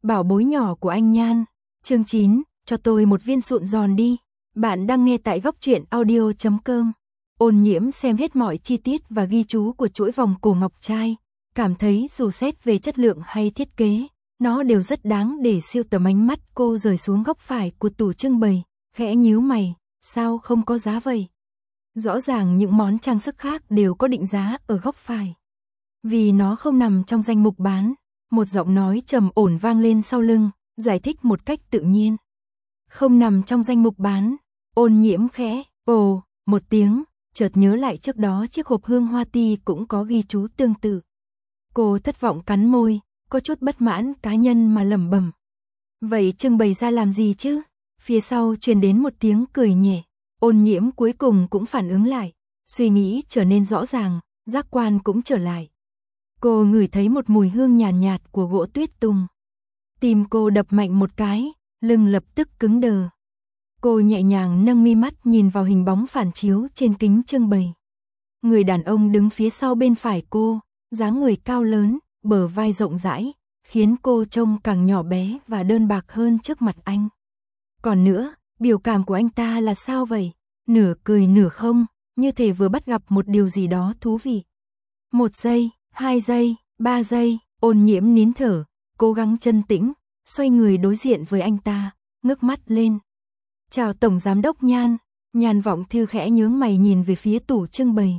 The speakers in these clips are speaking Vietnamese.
Bảo bối nhỏ của anh Nhan. Chương 9, cho tôi một viên sụn giòn đi. Bạn đang nghe tại góc truyện audio.com. Ôn Nhiễm xem hết mọi chi tiết và ghi chú của chuỗi vòng cổ ngọc trai, cảm thấy dù xét về chất lượng hay thiết kế, nó đều rất đáng để siêu tầm. Ánh mắt cô rời xuống góc phải của tủ trưng bày, khẽ nhíu mày, sao không có giá vậy? Rõ ràng những món trang sức khác đều có định giá ở góc phải. Vì nó không nằm trong danh mục bán, một giọng nói trầm ổn vang lên sau lưng, giải thích một cách tự nhiên. Không nằm trong danh mục bán. Ôn Nhiễm khẽ ồ một tiếng, chợt nhớ lại trước đó chiếc hộp hương hoa ti cũng có ghi chú tương tự. Cô thất vọng cắn môi, có chút bất mãn cá nhân mà lẩm bẩm. Vậy trưng bày ra làm gì chứ? Phía sau truyền đến một tiếng cười nhẹ. Ôn Nhiễm cuối cùng cũng phản ứng lại, suy nghĩ trở nên rõ ràng, giác quan cũng trở lại. Cô ngửi thấy một mùi hương nhàn nhạt của gỗ tuyết tùng. Tim cô đập mạnh một cái, lưng lập tức cứng đờ. Cô nhẹ nhàng nâng mi mắt nhìn vào hình bóng phản chiếu trên kính trưng bày. Người đàn ông đứng phía sau bên phải cô, dáng người cao lớn, bờ vai rộng rãi, khiến cô trông càng nhỏ bé và đơn bạc hơn trước mặt anh. Còn nữa, biểu cảm của anh ta là sao vậy? Nửa cười nửa không, như thể vừa bắt gặp một điều gì đó thú vị. 1 giây, 2 giây, 3 giây, Ôn Nhiễm nín thở, cố gắng chân tĩnh, xoay người đối diện với anh ta, ngước mắt lên. Chào Tổng Giám đốc Nhan. Nhan Vọng Thư khẽ nhướng mày nhìn về phía tủ trưng bày.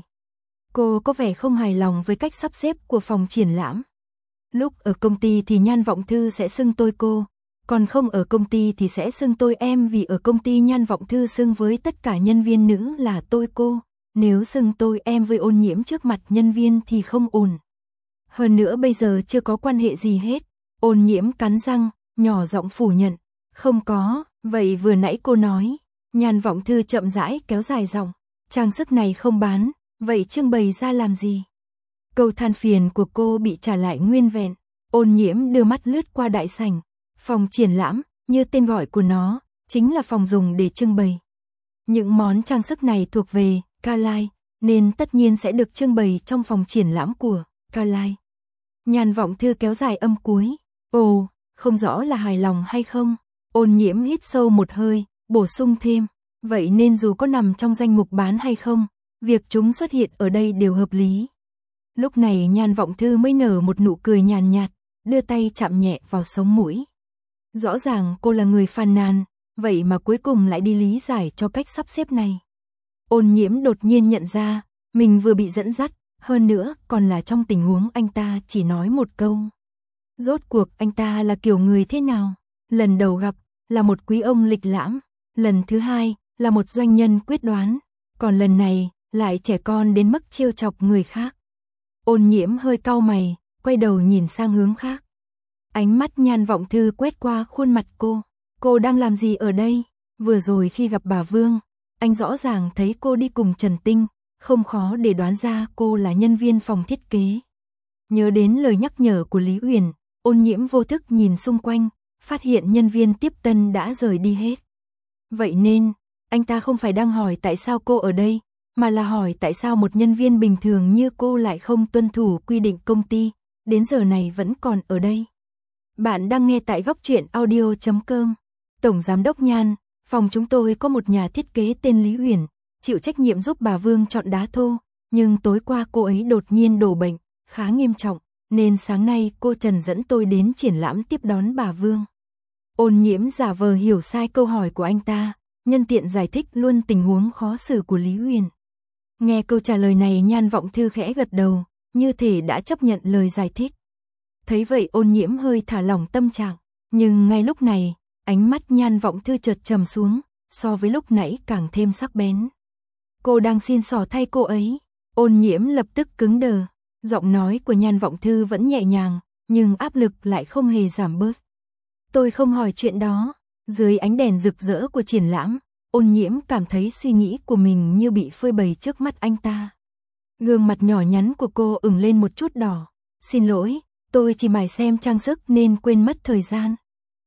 Cô có vẻ không hài lòng với cách sắp xếp của phòng triển lãm. Lúc ở công ty thì Nhan Vọng Thư sẽ xưng tôi cô, còn không ở công ty thì sẽ xưng tôi em, vì ở công ty Nhan Vọng Thư xưng với tất cả nhân viên nữ là tôi cô, nếu xưng tôi em với Ôn Nhiễm trước mặt nhân viên thì không ổn. Hơn nữa bây giờ chưa có quan hệ gì hết. Ôn Nhiễm cắn răng, nhỏ giọng phủ nhận. Không có, vậy vừa nãy cô nói. Nhan Vọng Thư chậm rãi kéo dài giọng. Trang sức này không bán, vậy trưng bày ra làm gì? Câu than phiền của cô bị trả lại nguyên vẹn. Ôn Nhiễm đưa mắt lướt qua đại sảnh. Phòng triển lãm, như tên gọi của nó, chính là phòng dùng để trưng bày. Những món trang sức này thuộc về Carlyle, nên tất nhiên sẽ được trưng bày trong phòng triển lãm của Carlyle. Nhan Vọng Thư kéo dài âm cuối. Ồ, không rõ là hài lòng hay không. Ôn Nhiễm hít sâu một hơi, bổ sung thêm. Vậy nên dù có nằm trong danh mục bán hay không, việc chúng xuất hiện ở đây đều hợp lý. Lúc này Nhan Vọng Thư mới nở một nụ cười nhàn nhạt, đưa tay chạm nhẹ vào sống mũi. Rõ ràng cô là người phàn nàn, vậy mà cuối cùng lại đi lý giải cho cách sắp xếp này. Ôn Nhiễm đột nhiên nhận ra, mình vừa bị dẫn dắt, hơn nữa còn là trong tình huống anh ta chỉ nói một câu. Rốt cuộc anh ta là kiểu người thế nào? Lần đầu gặp là một quý ông lịch lãm, lần thứ hai là một doanh nhân quyết đoán, còn lần này lại trẻ con đến mức trêu chọc người khác. Ôn Nhiễm hơi cau mày, quay đầu nhìn sang hướng khác. Ánh mắt Nhan Vọng Thư quét qua khuôn mặt cô. Cô đang làm gì ở đây? Vừa rồi khi gặp bà Vương, anh rõ ràng thấy cô đi cùng Trần Tinh, không khó để đoán ra cô là nhân viên phòng thiết kế. Nhớ đến lời nhắc nhở của Lý Uyển, Ôn Nhiễm vô thức nhìn xung quanh, phát hiện nhân viên tiếp tân đã rời đi hết. Vậy nên, anh ta không phải đang hỏi tại sao cô ở đây, mà là hỏi tại sao một nhân viên bình thường như cô lại không tuân thủ quy định công ty, đến giờ này vẫn còn ở đây. Bạn đang nghe tại góc truyện audio.com. Tổng Giám đốc Nhan, phòng chúng tôi có một nhà thiết kế tên Lý Uyển, chịu trách nhiệm giúp bà Vương chọn đá thô, nhưng tối qua cô ấy đột nhiên đổ bệnh, khá nghiêm trọng, nên sáng nay cô Trần dẫn tôi đến triển lãm tiếp đón bà Vương. Ôn Nhiễm giả vờ hiểu sai câu hỏi của anh ta, nhân tiện giải thích luôn tình huống khó xử của Lý Uyển. Nghe câu trả lời này Nhan Vọng Thư khẽ gật đầu, như thể đã chấp nhận lời giải thích. Thấy vậy Ôn Nhiễm hơi thả lỏng tâm trạng, nhưng ngay lúc này, ánh mắt Nhan Vọng Thư chợt trầm xuống, so với lúc nãy càng thêm sắc bén. Cô đang xin xỏ thay cô ấy. Ôn Nhiễm lập tức cứng đờ, giọng nói của Nhan Vọng Thư vẫn nhẹ nhàng, nhưng áp lực lại không hề giảm bớt. Tôi không hỏi chuyện đó. Dưới ánh đèn rực rỡ của triển lãm, Ôn Nhiễm cảm thấy suy nghĩ của mình như bị phơi bày trước mắt anh ta. Gương mặt nhỏ nhắn của cô ửng lên một chút đỏ. Xin lỗi, tôi chỉ mải xem trang sức nên quên mất thời gian.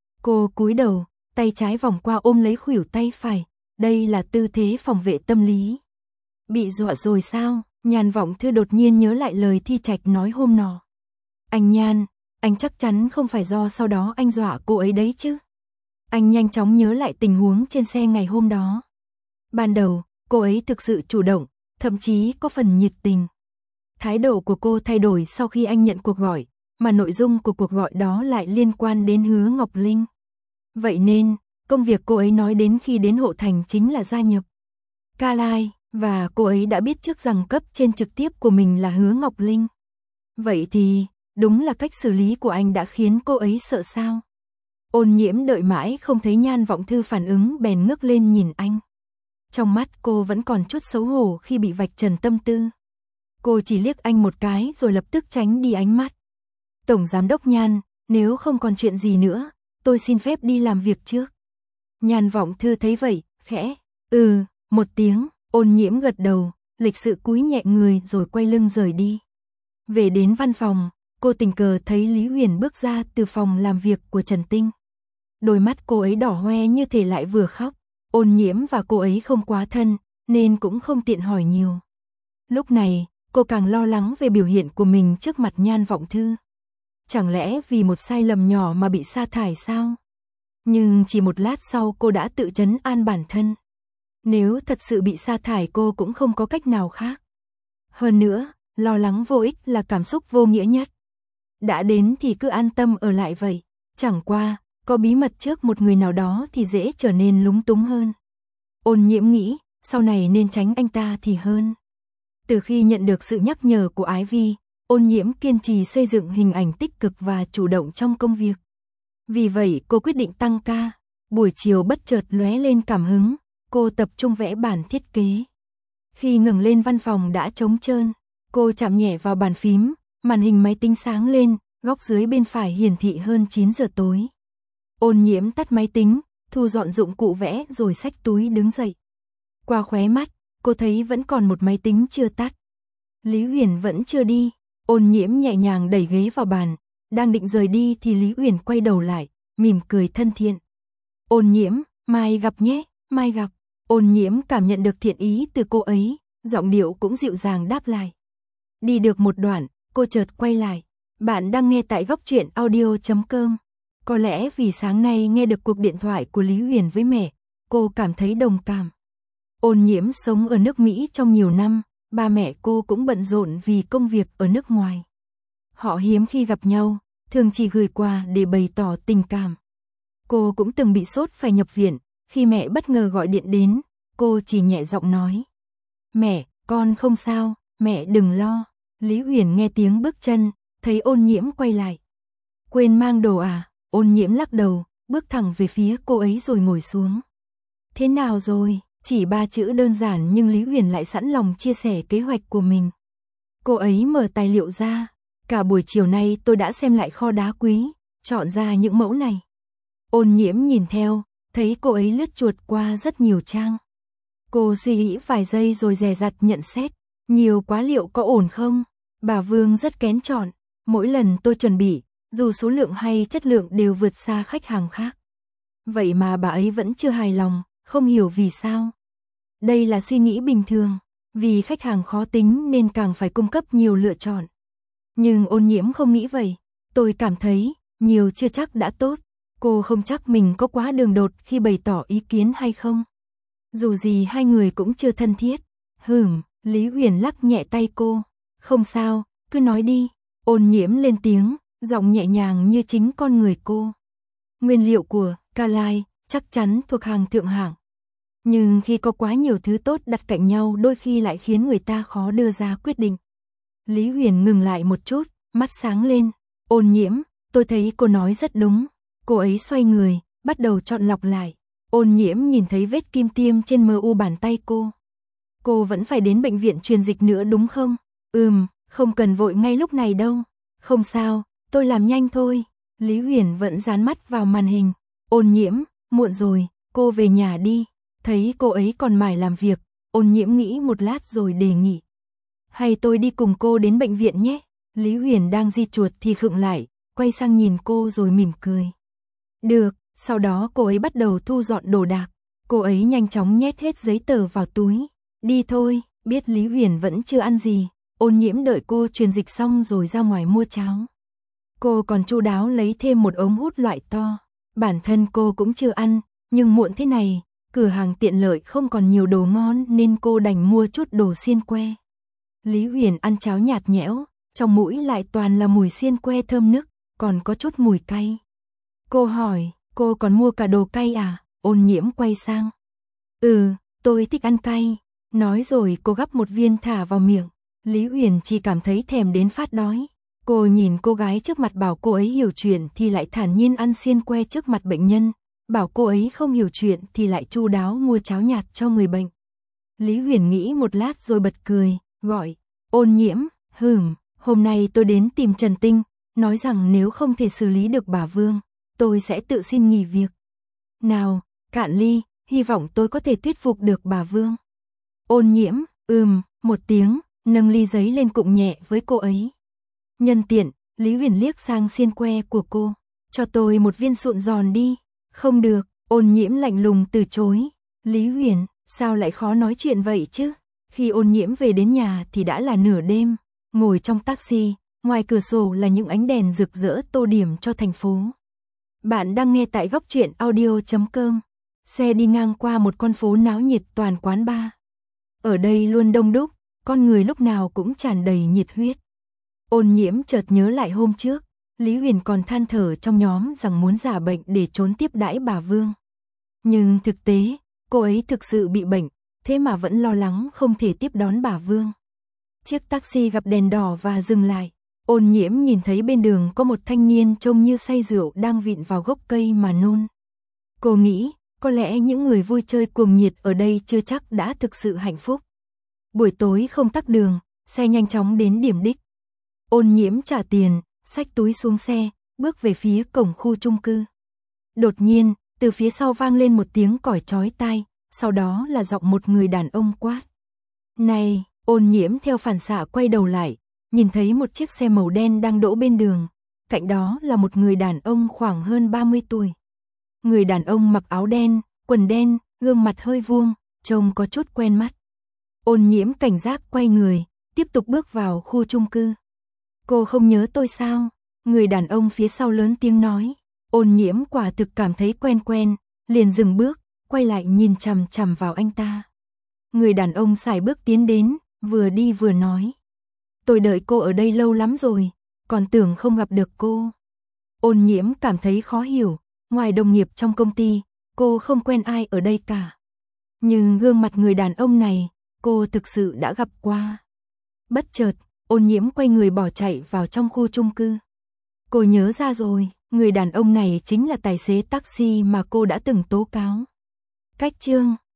Cô cúi đầu, tay trái vòng qua ôm lấy khuỷu tay phải. Đây là tư thế phòng vệ tâm lý. Bị dọa rồi sao? Nhan Vọng Thư đột nhiên nhớ lại lời Thi Trạch nói hôm nọ. Anh anh chắc chắn không phải do sau đó anh dọa cô ấy đấy chứ. Anh nhanh chóng nhớ lại tình huống trên xe ngày hôm đó. Ban đầu, cô ấy thực sự chủ động, thậm chí có phần nhiệt tình. Thái độ của cô thay đổi sau khi anh nhận cuộc gọi, mà nội dung của cuộc gọi đó lại liên quan đến Hứa Ngọc Linh. Vậy nên, công việc cô ấy nói đến khi đến Hộ Thành chính là gia nhập Carlyle, và cô ấy đã biết trước rằng cấp trên trực tiếp của mình là Hứa Ngọc Linh. Vậy thì, đúng là cách xử lý của anh đã khiến cô ấy sợ sao? Ôn Nhiễm đợi mãi không thấy Nhan Vọng Thư phản ứng bèn ngước lên nhìn anh. Trong mắt cô vẫn còn chút xấu hổ khi bị vạch trần tâm tư. Cô chỉ liếc anh một cái rồi lập tức tránh đi ánh mắt. Tổng Giám đốc Nhan, nếu không còn chuyện gì nữa, tôi xin phép đi làm việc trước. Nhan Vọng Thư thấy vậy, khẽ, một tiếng, Ôn Nhiễm gật đầu, lịch sự cúi nhẹ người rồi quay lưng rời đi. Về đến văn phòng, cô tình cờ thấy Lý Huyền bước ra từ phòng làm việc của Trần Tinh. Đôi mắt cô ấy đỏ hoe như thể lại vừa khóc. Ôn Nhiễm và cô ấy không quá thân, nên cũng không tiện hỏi nhiều. Lúc này, cô càng lo lắng về biểu hiện của mình trước mặt Nhan Vọng Thư. Chẳng lẽ vì một sai lầm nhỏ mà bị sa thải sao? Nhưng chỉ một lát sau cô đã tự trấn an bản thân. Nếu thật sự bị sa thải cô cũng không có cách nào khác. Hơn nữa, lo lắng vô ích là cảm xúc vô nghĩa nhất. Đã đến thì cứ an tâm ở lại vậy. Chẳng qua, có bí mật trước một người nào đó thì dễ trở nên lúng túng hơn. Ôn Nhiễm nghĩ, sau này nên tránh anh ta thì hơn. Từ khi nhận được sự nhắc nhở của Ái Vi, Ôn Nhiễm kiên trì xây dựng hình ảnh tích cực và chủ động trong công việc. Vì vậy cô quyết định tăng ca. Buổi chiều bất chợt lóe lên cảm hứng, cô tập trung vẽ bản thiết kế. Khi ngẩng lên văn phòng đã trống trơn, cô chạm nhẹ vào bàn phím, màn hình máy tính sáng lên, góc dưới bên phải hiển thị hơn 9 giờ tối. Ôn Nhiễm tắt máy tính, thu dọn dụng cụ vẽ rồi xách túi đứng dậy. Qua khóe mắt, cô thấy vẫn còn một máy tính chưa tắt. Lý Huyền vẫn chưa đi. Ôn Nhiễm nhẹ nhàng đẩy ghế vào bàn, đang định rời đi thì Lý Huyền quay đầu lại, mỉm cười thân thiện. Ôn Nhiễm, mai gặp nhé, mai gặp. Ôn Nhiễm cảm nhận được thiện ý từ cô ấy, giọng điệu cũng dịu dàng đáp lại. Đi được một đoạn, cô chợt quay lại. Bạn đang nghe tại góc truyện audio.com. Có lẽ vì sáng nay nghe được cuộc điện thoại của Lý Huyền với mẹ, cô cảm thấy đồng cảm. Ôn Nhiễm sống ở nước Mỹ trong nhiều năm, ba mẹ cô cũng bận rộn vì công việc ở nước ngoài. Họ hiếm khi gặp nhau, thường chỉ gửi quà để bày tỏ tình cảm. Cô cũng từng bị sốt phải nhập viện, khi mẹ bất ngờ gọi điện đến, cô chỉ nhẹ giọng nói. Mẹ, con không sao, mẹ đừng lo. Lý Huyền nghe tiếng bước chân, thấy Ôn Nhiễm quay lại. Quên mang đồ à? Ôn Nhiễm lắc đầu, bước thẳng về phía cô ấy rồi ngồi xuống. Thế nào rồi? Chỉ 3 chữ đơn giản nhưng Lý Huyền lại sẵn lòng chia sẻ kế hoạch của mình. Cô ấy mở tài liệu ra. Cả buổi chiều nay tôi đã xem lại kho đá quý, chọn ra những mẫu này. Ôn Nhiễm nhìn theo, thấy cô ấy lướt chuột qua rất nhiều trang. Cô suy nghĩ vài giây rồi dè dặt nhận xét. Nhiều quá liệu có ổn không? Bà Vương rất kén chọn. Mỗi lần tôi chuẩn bị, dù số lượng hay chất lượng đều vượt xa khách hàng khác. Vậy mà bà ấy vẫn chưa hài lòng, không hiểu vì sao. Đây là suy nghĩ bình thường, vì khách hàng khó tính nên càng phải cung cấp nhiều lựa chọn. Nhưng Ôn Nhiễm không nghĩ vậy. Tôi cảm thấy, nhiều chưa chắc đã tốt. Cô không chắc mình có quá đường đột khi bày tỏ ý kiến hay không. Dù gì hai người cũng chưa thân thiết. Lý Huyền lắc nhẹ tay cô. Không sao, cứ nói đi. Ôn Nhiễm lên tiếng, giọng nhẹ nhàng như chính con người cô. Nguyên liệu của Carlyle chắc chắn thuộc hàng thượng hạng. Nhưng khi có quá nhiều thứ tốt đặt cạnh nhau đôi khi lại khiến người ta khó đưa ra quyết định. Lý Huyền ngừng lại một chút, mắt sáng lên. Ôn Nhiễm, tôi thấy cô nói rất đúng. Cô ấy xoay người, bắt đầu chọn lọc lại. Ôn Nhiễm nhìn thấy vết kim tiêm trên mu bàn tay cô. Cô vẫn phải đến bệnh viện truyền dịch nữa đúng không? Không cần vội ngay lúc này đâu. Không sao, tôi làm nhanh thôi. Lý Huyền vẫn dán mắt vào màn hình. Ôn Nhiễm, muộn rồi, cô về nhà đi. Thấy cô ấy còn mải làm việc, Ôn Nhiễm nghĩ một lát rồi đề nghị. Hay tôi đi cùng cô đến bệnh viện nhé. Lý Huyền đang di chuột thì khựng lại, quay sang nhìn cô rồi mỉm cười. Được, sau đó cô ấy bắt đầu thu dọn đồ đạc. Cô ấy nhanh chóng nhét hết giấy tờ vào túi. Đi thôi, biết Lý Huyền vẫn chưa ăn gì. Ôn Nhiễm đợi cô truyền dịch xong rồi ra ngoài mua cháo. Cô còn chu đáo lấy thêm một ống hút loại to. Bản thân cô cũng chưa ăn, nhưng muộn thế này, cửa hàng tiện lợi không còn nhiều đồ ngon nên cô đành mua chút đồ xiên que. Lý Huyền ăn cháo nhạt nhẽo, trong mũi lại toàn là mùi xiên que thơm nức, còn có chút mùi cay. Cô hỏi, cô còn mua cả đồ cay à? Ôn Nhiễm quay sang. Tôi thích ăn cay. Nói rồi cô gắp một viên thả vào miệng. Lý Huyền chỉ cảm thấy thèm đến phát đói. Cô nhìn cô gái trước mặt bảo cô ấy hiểu chuyện thì lại thản nhiên ăn xiên que trước mặt bệnh nhân. Bảo cô ấy không hiểu chuyện thì lại chu đáo mua cháo nhạt cho người bệnh. Lý Huyền nghĩ một lát rồi bật cười, gọi, Ôn Nhiễm, hôm nay tôi đến tìm Trần Tinh, nói rằng nếu không thể xử lý được bà Vương, tôi sẽ tự xin nghỉ việc. Nào, cạn ly, hy vọng tôi có thể thuyết phục được bà Vương. Ôn Nhiễm, một tiếng, nâng ly giấy lên cụng nhẹ với cô ấy. Nhân tiện, Lý Huyền liếc sang xiên que của cô, cho tôi một viên sụn giòn đi. Không được, Ôn Nhiễm lạnh lùng từ chối. Lý Huyền, sao lại khó nói chuyện vậy chứ? Khi Ôn Nhiễm về đến nhà thì đã là nửa đêm, ngồi trong taxi, ngoài cửa sổ là những ánh đèn rực rỡ tô điểm cho thành phố. Bạn đang nghe tại Góc Truyện Audio.com. Xe đi ngang qua một con phố náo nhiệt toàn quán bar. Ở đây luôn đông đúc, con người lúc nào cũng tràn đầy nhiệt huyết. Ôn Nhiễm chợt nhớ lại hôm trước, Lý Huyền còn than thở trong nhóm rằng muốn giả bệnh để trốn tiếp đãi bà Vương. Nhưng thực tế, cô ấy thực sự bị bệnh, thế mà vẫn lo lắng không thể tiếp đón bà Vương. Chiếc taxi gặp đèn đỏ và dừng lại. Ôn Nhiễm nhìn thấy bên đường có một thanh niên trông như say rượu đang vịn vào gốc cây mà nôn. Cô nghĩ, có lẽ những người vui chơi cuồng nhiệt ở đây chưa chắc đã thực sự hạnh phúc. Buổi tối không tắc đường, xe nhanh chóng đến điểm đích. Ôn Nhiễm trả tiền, xách túi xuống xe, bước về phía cổng khu chung cư. Đột nhiên, từ phía sau vang lên một tiếng còi chói tai, sau đó là giọng một người đàn ông quát. Này, Ôn Nhiễm theo phản xạ quay đầu lại, nhìn thấy một chiếc xe màu đen đang đỗ bên đường, cạnh đó là một người đàn ông khoảng hơn 30 tuổi. Người đàn ông mặc áo đen, quần đen, gương mặt hơi vuông, trông có chút quen mắt. Ôn Nhiễm cảnh giác quay người, tiếp tục bước vào khu chung cư. Cô không nhớ tôi sao? Người đàn ông phía sau lớn tiếng nói. Ôn Nhiễm quả thực cảm thấy quen quen, liền dừng bước, quay lại nhìn chằm chằm vào anh ta. Người đàn ông sải bước tiến đến, vừa đi vừa nói. Tôi đợi cô ở đây lâu lắm rồi, còn tưởng không gặp được cô. Ôn Nhiễm cảm thấy khó hiểu, ngoài đồng nghiệp trong công ty, cô không quen ai ở đây cả. Nhưng gương mặt người đàn ông này, cô thực sự đã gặp qua. Bất chợt, Ôn Nhiễm quay người bỏ chạy vào trong khu chung cư. Cô nhớ ra rồi, người đàn ông này chính là tài xế taxi mà cô đã từng tố cáo. Cách chương